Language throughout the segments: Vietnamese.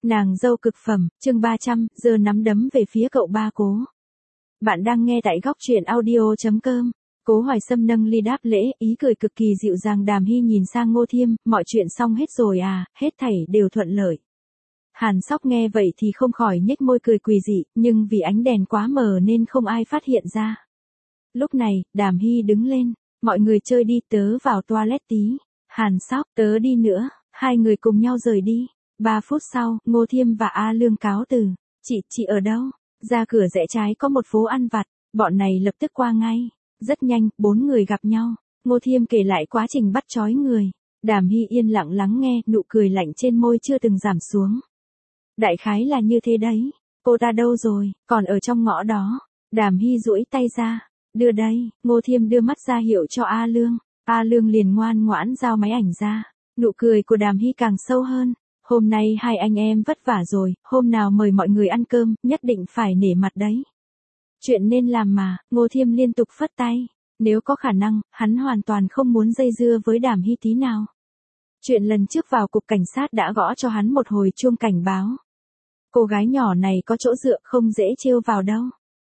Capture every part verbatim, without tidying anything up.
Nàng dâu cực phẩm, chương ba trăm, giờ nắm đấm về phía cậu ba Cố. Bạn đang nghe tại góc truyện audio chấm com. Cố Hoài Sâm nâng ly đáp lễ, ý cười cực kỳ dịu dàng. Đàm Hy nhìn sang Ngô Thiêm, mọi chuyện xong hết rồi à, hết thảy đều thuận lợi. Hàn Sóc nghe vậy thì không khỏi nhếch môi cười quỷ dị, nhưng vì ánh đèn quá mờ nên không ai phát hiện ra. Lúc này, Đàm Hy đứng lên, mọi người chơi đi, tớ vào toilet tí. Hàn Sóc, tớ đi nữa, hai người cùng nhau rời đi. Ba phút sau, Ngô Thiêm và A Lương cáo từ. Chị, chị ở đâu? Ra cửa rẽ trái có một phố ăn vặt, bọn này lập tức qua ngay. Rất nhanh, bốn người gặp nhau. Ngô Thiêm kể lại quá trình bắt trói người. Đàm Hy yên lặng lắng nghe, nụ cười lạnh trên môi chưa từng giảm xuống. Đại khái là như thế đấy. Cô ta đâu rồi, còn ở trong ngõ đó. Đàm Hy duỗi tay ra. Đưa đây, Ngô Thiêm đưa mắt ra hiệu cho A Lương. A Lương liền ngoan ngoãn giao máy ảnh ra. Nụ cười của Đàm Hy càng sâu hơn. Hôm nay hai anh em vất vả rồi, hôm nào mời mọi người ăn cơm, nhất định phải nể mặt đấy. Chuyện nên làm mà, Ngô Thiêm liên tục phất tay. Nếu có khả năng, hắn hoàn toàn không muốn dây dưa với Đàm Hy tí nào. Chuyện lần trước vào cục cảnh sát đã gõ cho hắn một hồi chuông cảnh báo. Cô gái nhỏ này có chỗ dựa, không dễ trêu vào đâu.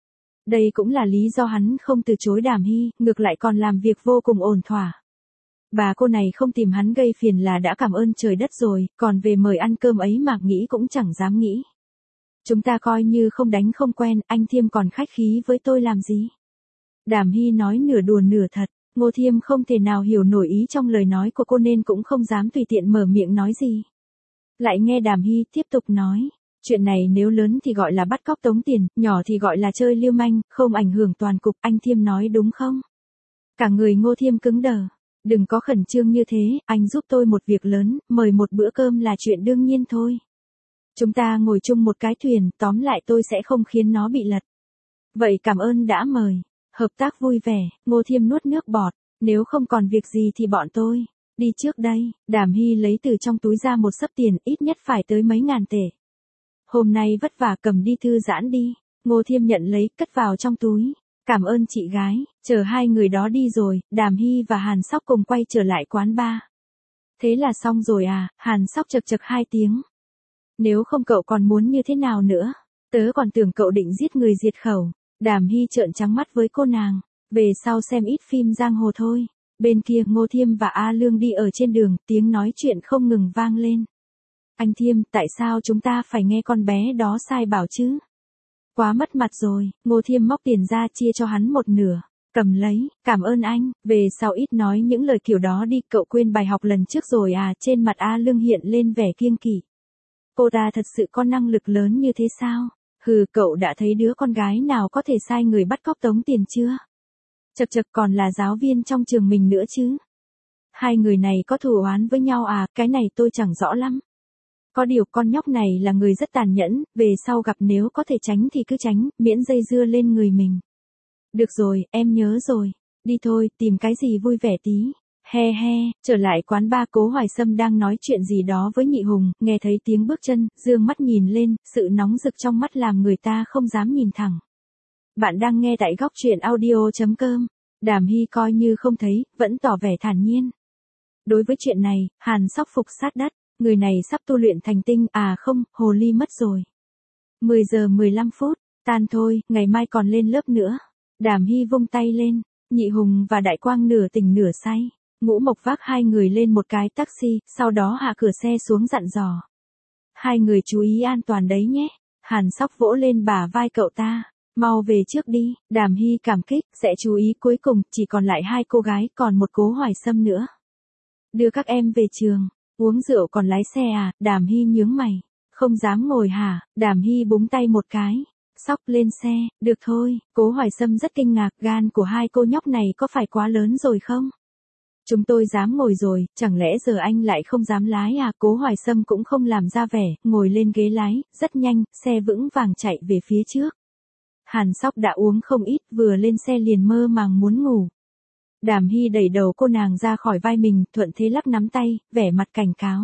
Đây cũng là lý do hắn không từ chối Đàm Hy, ngược lại còn làm việc vô cùng ổn thỏa. Bà cô này không tìm hắn gây phiền là đã cảm ơn trời đất rồi, còn về mời ăn cơm ấy mà nghĩ cũng chẳng dám nghĩ. Chúng ta coi như không đánh không quen, anh Thiêm còn khách khí với tôi làm gì? Đàm Hy nói nửa đùa nửa thật, Ngô Thiêm không thể nào hiểu nổi ý trong lời nói của cô nên cũng không dám tùy tiện mở miệng nói gì. Lại nghe Đàm Hy tiếp tục nói, chuyện này nếu lớn thì gọi là bắt cóc tống tiền, nhỏ thì gọi là chơi lưu manh, không ảnh hưởng toàn cục, anh Thiêm nói đúng không? Cả người Ngô Thiêm cứng đờ. Đừng có khẩn trương như thế, anh giúp tôi một việc lớn, mời một bữa cơm là chuyện đương nhiên thôi. Chúng ta ngồi chung một cái thuyền, tóm lại tôi sẽ không khiến nó bị lật. Vậy cảm ơn đã mời. Hợp tác vui vẻ, Ngô Thiêm nuốt nước bọt, nếu không còn việc gì thì bọn tôi đi trước đây. Đàm Hy lấy từ trong túi ra một xấp tiền, ít nhất phải tới mấy ngàn tệ. Hôm nay vất vả, cầm đi thư giãn đi. Ngô Thiêm nhận lấy, cất vào trong túi. Cảm ơn chị gái, chờ hai người đó đi rồi, Đàm Hy và Hàn Sóc cùng quay trở lại quán bar. Thế là xong rồi à, Hàn Sóc chật chật hai tiếng. Nếu không cậu còn muốn như thế nào nữa, tớ còn tưởng cậu định giết người diệt khẩu. Đàm Hy trợn trắng mắt với cô nàng, về sau xem ít phim giang hồ thôi. Bên kia Ngô Thiêm và A Lương đi ở trên đường, tiếng nói chuyện không ngừng vang lên. Anh Thiêm, tại sao chúng ta phải nghe con bé đó sai bảo chứ? Quá mất mặt rồi, Ngô Thiêm móc tiền ra chia cho hắn một nửa. Cầm lấy, cảm ơn anh, về sau ít nói những lời kiểu đó đi, cậu quên bài học lần trước rồi à? Trên mặt A Lương hiện lên vẻ kiêng kỵ. Cô ta thật sự có năng lực lớn như thế sao? Hừ, cậu đã thấy đứa con gái nào có thể sai người bắt cóc tống tiền chưa? Chật chật, còn là giáo viên trong trường mình nữa chứ. Hai người này có thù oán với nhau à? Cái này tôi chẳng rõ lắm. Có điều con nhóc này là người rất tàn nhẫn, về sau gặp nếu có thể tránh thì cứ tránh, miễn dây dưa lên người mình. Được rồi, em nhớ rồi. Đi thôi, tìm cái gì vui vẻ tí. He he, trở lại quán bar, Cố Hoài Sâm đang nói chuyện gì đó với Nhị Hùng, nghe thấy tiếng bước chân, dương mắt nhìn lên, sự nóng rực trong mắt làm người ta không dám nhìn thẳng. Bạn đang nghe tại góc truyện audio chấm com. Đàm Hy coi như không thấy, vẫn tỏ vẻ thản nhiên. Đối với chuyện này, Hàn Sóc phục sát đất. Người này sắp tu luyện thành tinh, à không, hồ ly mất rồi. mười giờ mười lăm phút, tan thôi, ngày mai còn lên lớp nữa. Đàm Hy vung tay lên, Nhị Hùng và Đại Quang nửa tỉnh nửa say. Ngũ Mộc vác hai người lên một cái taxi, sau đó hạ cửa xe xuống dặn dò. Hai người chú ý an toàn đấy nhé. Hàn Sóc vỗ lên bả vai cậu ta. Mau về trước đi, Đàm Hy cảm kích, sẽ chú ý. Cuối cùng, chỉ còn lại hai cô gái, còn một Cố Hoài Sâm nữa. Đưa các em về trường. Uống rượu còn lái xe à? Đàm Hy nhướng mày. Không dám ngồi hả? Đàm Hy búng tay một cái. Sóc lên xe, được thôi. Cố Hoài Sâm rất kinh ngạc, gan của hai cô nhóc này có phải quá lớn rồi không? Chúng tôi dám ngồi rồi, chẳng lẽ giờ anh lại không dám lái à? Cố Hoài Sâm cũng không làm ra vẻ, ngồi lên ghế lái, rất nhanh, xe vững vàng chạy về phía trước. Hàn Sóc đã uống không ít, vừa lên xe liền mơ màng muốn ngủ. Đàm Hy đẩy đầu cô nàng ra khỏi vai mình, thuận thế lắc nắm tay, vẻ mặt cảnh cáo.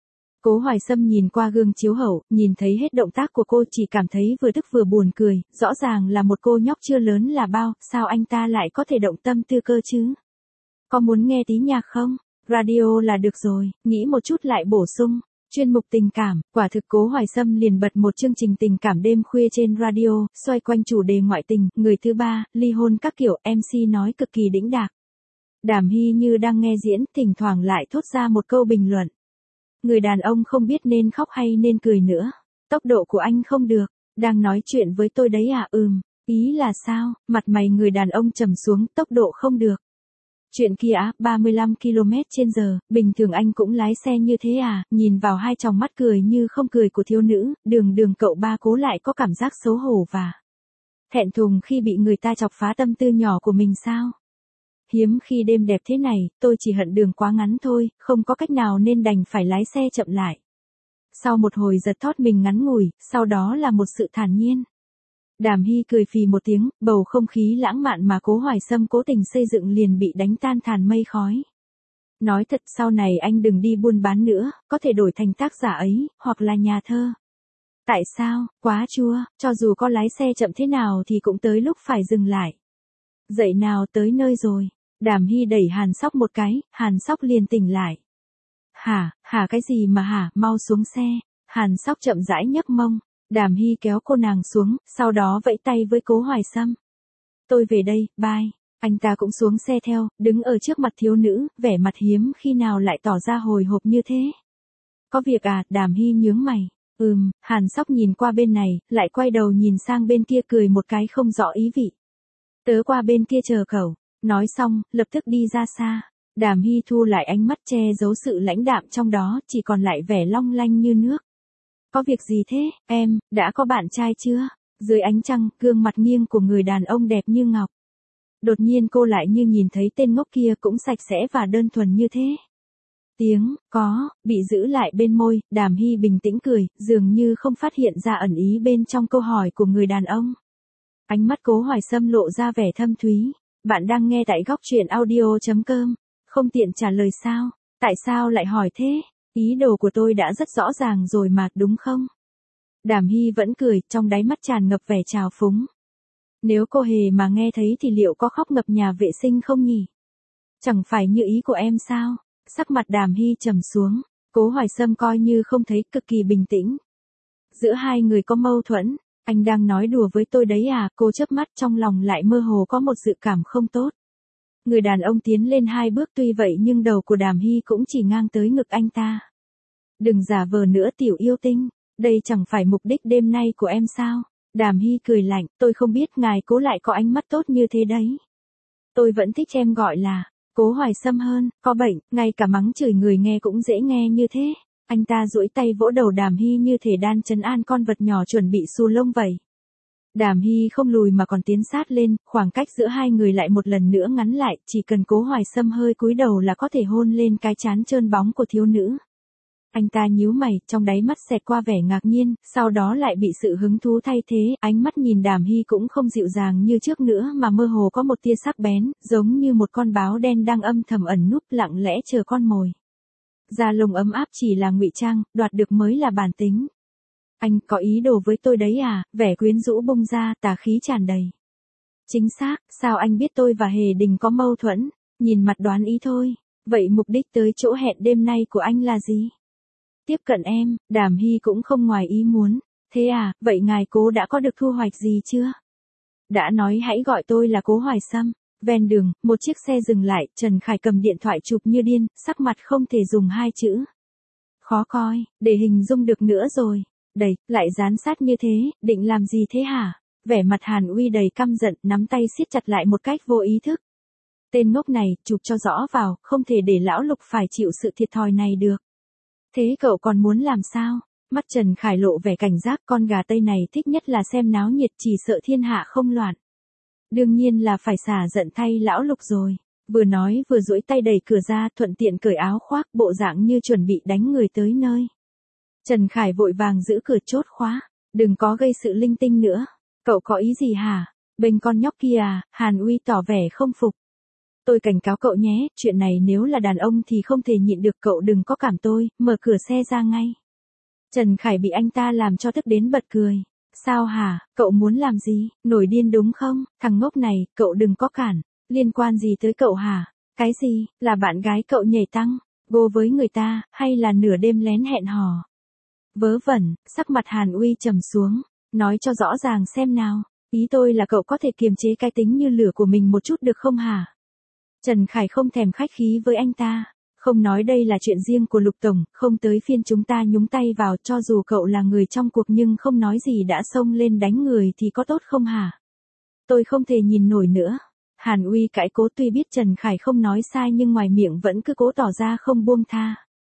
Cố Hoài Sâm nhìn qua gương chiếu hậu, nhìn thấy hết động tác của cô chỉ cảm thấy vừa tức vừa buồn cười, rõ ràng là một cô nhóc chưa lớn là bao, sao anh ta lại có thể động tâm tư cơ chứ? Có muốn nghe tí nhạc không? Radio là được rồi, nghĩ một chút lại bổ sung. Chuyên mục tình cảm, quả thực Cố Hoài Sâm liền bật một chương trình tình cảm đêm khuya trên radio, xoay quanh chủ đề ngoại tình, người thứ ba, ly hôn các kiểu, em xê nói cực kỳ đĩnh đạc. Đàm Hy như đang nghe diễn, thỉnh thoảng lại thốt ra một câu bình luận. Người đàn ông không biết nên khóc hay nên cười nữa. Tốc độ của anh không được, đang nói chuyện với tôi đấy à? Ừm, ý là sao? Mặt mày người đàn ông trầm xuống, tốc độ không được. Chuyện kia á, ba mươi lăm ki lô mét trên giờ, bình thường anh cũng lái xe như thế à? Nhìn vào hai tròng mắt cười như không cười của thiếu nữ, đường đường cậu ba Cố lại có cảm giác xấu hổ và thẹn thùng khi bị người ta chọc phá tâm tư nhỏ của mình sao? Hiếm khi đêm đẹp thế này, tôi chỉ hận đường quá ngắn thôi, không có cách nào nên đành phải lái xe chậm lại. Sau một hồi giật thót mình ngắn ngủi, sau đó là một sự thản nhiên. Đàm Hy cười phì một tiếng, bầu không khí lãng mạn mà Cố Hoài Sâm cố tình xây dựng liền bị đánh tan tàn mây khói. Nói thật sau này anh đừng đi buôn bán nữa, có thể đổi thành tác giả ấy, hoặc là nhà thơ. Tại sao? Quá chua, cho dù có lái xe chậm thế nào thì cũng tới lúc phải dừng lại. Dậy nào, tới nơi rồi. Đàm Hy đẩy Hàn Sóc một cái, Hàn Sóc liền tỉnh lại. Hả, hả cái gì mà hả, mau xuống xe. Hàn Sóc chậm rãi nhấc mông. Đàm Hy kéo cô nàng xuống, sau đó vẫy tay với Cố Hoài Sâm. Tôi về đây, bye. Anh ta cũng xuống xe theo, đứng ở trước mặt thiếu nữ, vẻ mặt hiếm khi nào lại tỏ ra hồi hộp như thế. Có việc à? Đàm Hy nhướng mày. Ừm, Hàn Sóc nhìn qua bên này, lại quay đầu nhìn sang bên kia cười một cái không rõ ý vị. Tớ qua bên kia chờ cậu. Nói xong, lập tức đi ra xa. Đàm Hy thu lại ánh mắt che giấu sự lãnh đạm trong đó, chỉ còn lại vẻ long lanh như nước. Có việc gì thế, em, đã có bạn trai chưa? Dưới ánh trăng, gương mặt nghiêng của người đàn ông đẹp như ngọc. Đột nhiên cô lại như nhìn thấy tên ngốc kia cũng sạch sẽ và đơn thuần như thế. Tiếng, có, bị giữ lại bên môi, Đàm Hy bình tĩnh cười, dường như không phát hiện ra ẩn ý bên trong câu hỏi của người đàn ông. Ánh mắt Cố Hoài Sâm lộ ra vẻ thâm thúy. Bạn đang nghe tại góc truyện audio chấm com. Không tiện trả lời sao? Tại sao lại hỏi thế? Ý đồ của tôi đã rất rõ ràng rồi mà, đúng không? Đàm Hy vẫn cười, trong đáy mắt tràn ngập vẻ trào phúng. Nếu cô hề mà nghe thấy thì liệu có khóc ngập nhà vệ sinh không nhỉ? Chẳng phải như ý của em sao? Sắc mặt Đàm Hy trầm xuống. Cố Hoài Sâm coi như không thấy, cực kỳ bình tĩnh. Giữa hai người có mâu thuẫn. Anh đang nói đùa với tôi đấy à? Cô chớp mắt, trong lòng lại mơ hồ có một dự cảm không tốt. Người đàn ông tiến lên hai bước, tuy vậy nhưng đầu của Đàm Hy cũng chỉ ngang tới ngực anh ta. Đừng giả vờ nữa tiểu yêu tinh, đây chẳng phải mục đích đêm nay của em sao? Đàm Hy cười lạnh, tôi không biết ngài Cố lại có ánh mắt tốt như thế đấy. Tôi vẫn thích em gọi là Cố Hoài Sâm hơn, có bệnh, ngay cả mắng chửi người nghe cũng dễ nghe như thế. Anh ta duỗi tay vỗ đầu Đàm Hy như thể đan trấn an con vật nhỏ chuẩn bị xù lông vậy. Đàm Hy không lùi mà còn tiến sát lên, khoảng cách giữa hai người lại một lần nữa ngắn lại, chỉ cần Cố Hoài Sâm hơi cúi đầu là có thể hôn lên cái trán trơn bóng của thiếu nữ. Anh ta nhíu mày, trong đáy mắt xẹt qua vẻ ngạc nhiên, sau đó lại bị sự hứng thú thay thế, ánh mắt nhìn Đàm Hy cũng không dịu dàng như trước nữa mà mơ hồ có một tia sắc bén, giống như một con báo đen đang âm thầm ẩn núp lặng lẽ chờ con mồi. Da lông ấm áp chỉ là ngụy trang, đoạt được mới là bản tính. Anh có ý đồ với tôi đấy à? Vẻ quyến rũ bung ra, tà khí tràn đầy. Chính xác, sao anh biết tôi và Hề Đình có mâu thuẫn? Nhìn mặt đoán ý thôi. Vậy mục đích tới chỗ hẹn đêm nay của anh là gì? Tiếp cận em, Đàm Hy cũng không ngoài ý muốn. Thế à, vậy ngài Cố đã có được thu hoạch gì chưa? Đã nói hãy gọi tôi là Cố Hoài Sâm. Ven đường, một chiếc xe dừng lại, Trần Khải cầm điện thoại chụp như điên, sắc mặt không thể dùng hai chữ. Khó coi, để hình dung được nữa rồi. Đầy, lại dán sát như thế, định làm gì thế hả? Vẻ mặt Hàn Uy đầy căm giận, nắm tay siết chặt lại một cách vô ý thức. Tên ngốc này, chụp cho rõ vào, không thể để lão Lục phải chịu sự thiệt thòi này được. Thế cậu còn muốn làm sao? Mắt Trần Khải lộ vẻ cảnh giác, con gà Tây này thích nhất là xem náo nhiệt, chỉ sợ thiên hạ không loạn. Đương nhiên là phải xả giận thay lão Lục rồi. Vừa nói vừa duỗi tay đẩy cửa ra, thuận tiện cởi áo khoác, bộ dạng như chuẩn bị đánh người tới nơi. Trần Khải vội vàng giữ cửa chốt khóa. Đừng có gây sự linh tinh nữa. Cậu có ý gì hả? Bênh con nhóc kia à? Hàn Uy tỏ vẻ không phục. Tôi cảnh cáo cậu nhé, chuyện này nếu là đàn ông thì không thể nhịn được, cậu đừng có cảm tôi, mở cửa xe ra ngay. Trần Khải bị anh ta làm cho tức đến bật cười. Sao hả, cậu muốn làm gì, nổi điên đúng không? Thằng ngốc này, cậu đừng có cản. Liên quan gì tới cậu hả? Cái gì, là bạn gái cậu nhảy tăng? Gô với người ta, hay là nửa đêm lén hẹn hò? Vớ vẩn, sắc mặt Hàn Uy trầm xuống, nói cho rõ ràng xem nào, ý tôi là cậu có thể kiềm chế cái tính như lửa của mình một chút được không hả? Trần Khải không thèm khách khí với anh ta, không nói đây là chuyện riêng của Lục Tổng, không tới phiên chúng ta nhúng tay vào, cho dù cậu là người trong cuộc nhưng không nói gì đã xông lên đánh người thì có tốt không hả? Tôi không thể nhìn nổi nữa. Hàn Uy cãi cố, tuy biết Trần Khải không nói sai nhưng ngoài miệng vẫn cứ cố tỏ ra không buông tha.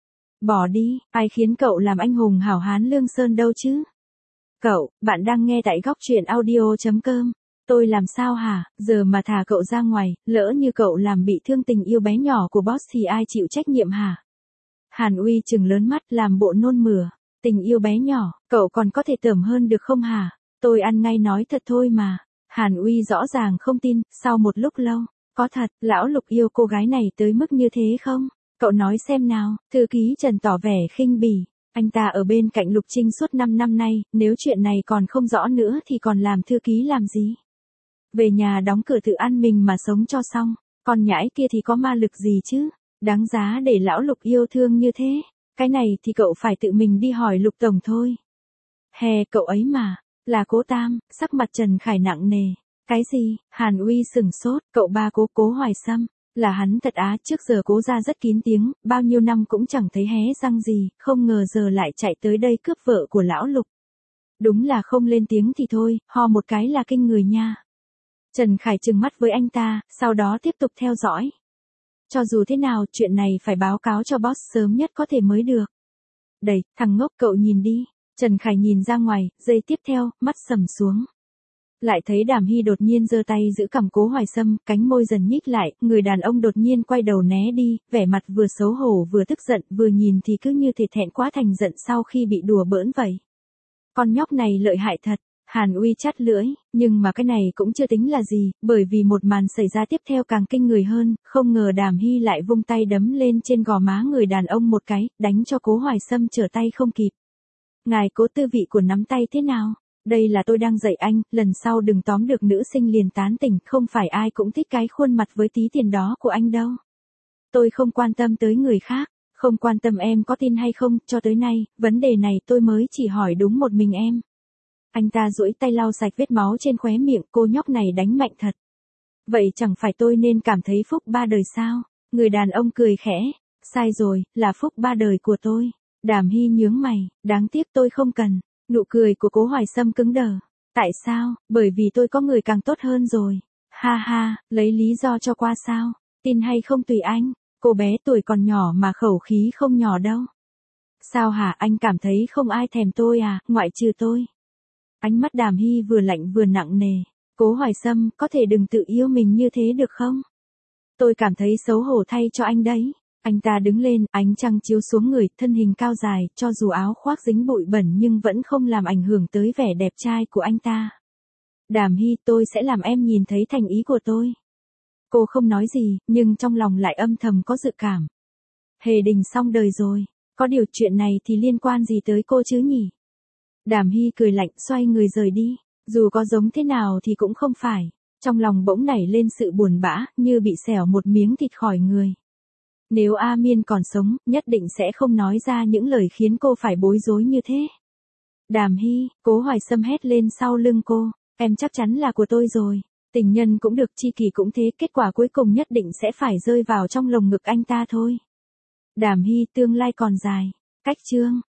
Bỏ đi, ai khiến cậu làm anh hùng hảo hán Lương Sơn đâu chứ? Cậu, bạn đang nghe tại góc truyện audio.com. Tôi làm sao hả, giờ mà thả cậu ra ngoài, lỡ như cậu làm bị thương tình yêu bé nhỏ của boss thì ai chịu trách nhiệm hả? Hàn Uy trừng lớn mắt làm bộ nôn mửa. Tình yêu bé nhỏ, cậu còn có thể tởm hơn được không hả? Tôi ăn ngay nói thật thôi mà. Hàn Uy rõ ràng không tin, sau một lúc lâu, có thật, lão Lục yêu cô gái này tới mức như thế không? Cậu nói xem nào, thư ký Trần tỏ vẻ khinh bỉ. Anh ta ở bên cạnh Lục Trinh suốt năm năm nay, nếu chuyện này còn không rõ nữa thì còn làm thư ký làm gì? Về nhà đóng cửa tự ăn mình mà sống cho xong, còn nhãi kia thì có ma lực gì chứ? Đáng giá để lão Lục yêu thương như thế. Cái này thì cậu phải tự mình đi hỏi Lục Tổng thôi. Hè, cậu ấy mà, là Cố Tam, sắc mặt Trần Khải nặng nề. Cái gì? Hàn Uy sửng sốt, cậu ba Cố Cố Hoài Sâm. Là hắn thật á, trước giờ Cố ra rất kín tiếng, bao nhiêu năm cũng chẳng thấy hé răng gì, không ngờ giờ lại chạy tới đây cướp vợ của lão Lục. Đúng là không lên tiếng thì thôi, ho một cái là kinh người nha. Trần Khải trừng mắt với anh ta, sau đó tiếp tục theo dõi. Cho dù thế nào, chuyện này phải báo cáo cho boss sớm nhất có thể mới được. Đẩy, thằng ngốc, cậu nhìn đi. Trần Khải nhìn ra ngoài, giây tiếp theo, mắt sầm xuống. Lại thấy Đàm Hy đột nhiên giơ tay giữ cằm Cố Hoài Sâm, cánh môi dần nhích lại, người đàn ông đột nhiên quay đầu né đi, vẻ mặt vừa xấu hổ vừa tức giận, vừa nhìn thì cứ như thể thẹn quá thành giận sau khi bị đùa bỡn vậy. Con nhóc này lợi hại thật. Hàn Uy chát lưỡi, nhưng mà cái này cũng chưa tính là gì, bởi vì một màn xảy ra tiếp theo càng kinh người hơn, không ngờ Đàm Hy lại vung tay đấm lên trên gò má người đàn ông một cái, đánh cho Cố Hoài Sâm trở tay không kịp. Ngài Cố, tư vị của nắm tay thế nào? Đây là tôi đang dạy anh, lần sau đừng tóm được nữ sinh liền tán tỉnh, không phải ai cũng thích cái khuôn mặt với tí tiền đó của anh đâu. Tôi không quan tâm tới người khác, không quan tâm em có tin hay không, cho tới nay, vấn đề này tôi mới chỉ hỏi đúng một mình em. Anh ta duỗi tay lau sạch vết máu trên khóe miệng, cô nhóc này đánh mạnh thật. Vậy chẳng phải tôi nên cảm thấy phúc ba đời sao? Người đàn ông cười khẽ, sai rồi, là phúc ba đời của tôi. Đàm Hy nhướng mày, đáng tiếc tôi không cần. Nụ cười của Cố Hoài Sâm cứng đờ. Tại sao? Bởi vì tôi có người càng tốt hơn rồi. Ha ha, lấy lý do cho qua sao? Tin hay không tùy anh. Cô bé tuổi còn nhỏ mà khẩu khí không nhỏ đâu. Sao hả, anh cảm thấy không ai thèm tôi à, ngoại trừ tôi? Ánh mắt Đàm Hy vừa lạnh vừa nặng nề. Cố Hoài Sâm, có thể đừng tự yêu mình như thế được không? Tôi cảm thấy xấu hổ thay cho anh đấy. Anh ta đứng lên, ánh trăng chiếu xuống người, thân hình cao dài, cho dù áo khoác dính bụi bẩn nhưng vẫn không làm ảnh hưởng tới vẻ đẹp trai của anh ta. Đàm Hy, tôi sẽ làm em nhìn thấy thành ý của tôi. Cô không nói gì, nhưng trong lòng lại âm thầm có dự cảm. Hề Đình xong đời rồi, có điều chuyện này thì liên quan gì tới cô chứ nhỉ? Đàm Hy cười lạnh, xoay người rời đi. Dù có giống thế nào thì cũng không phải. Trong lòng bỗng nảy lên sự buồn bã, như bị xẻo một miếng thịt khỏi người. Nếu A Miên còn sống, nhất định sẽ không nói ra những lời khiến cô phải bối rối như thế. Đàm Hy, Cố Hoài Sâm hét lên sau lưng cô, em chắc chắn là của tôi rồi. Tình nhân cũng được, tri kỷ cũng thế, kết quả cuối cùng nhất định sẽ phải rơi vào trong lồng ngực anh ta thôi. Đàm Hy, tương lai còn dài. Cách chương.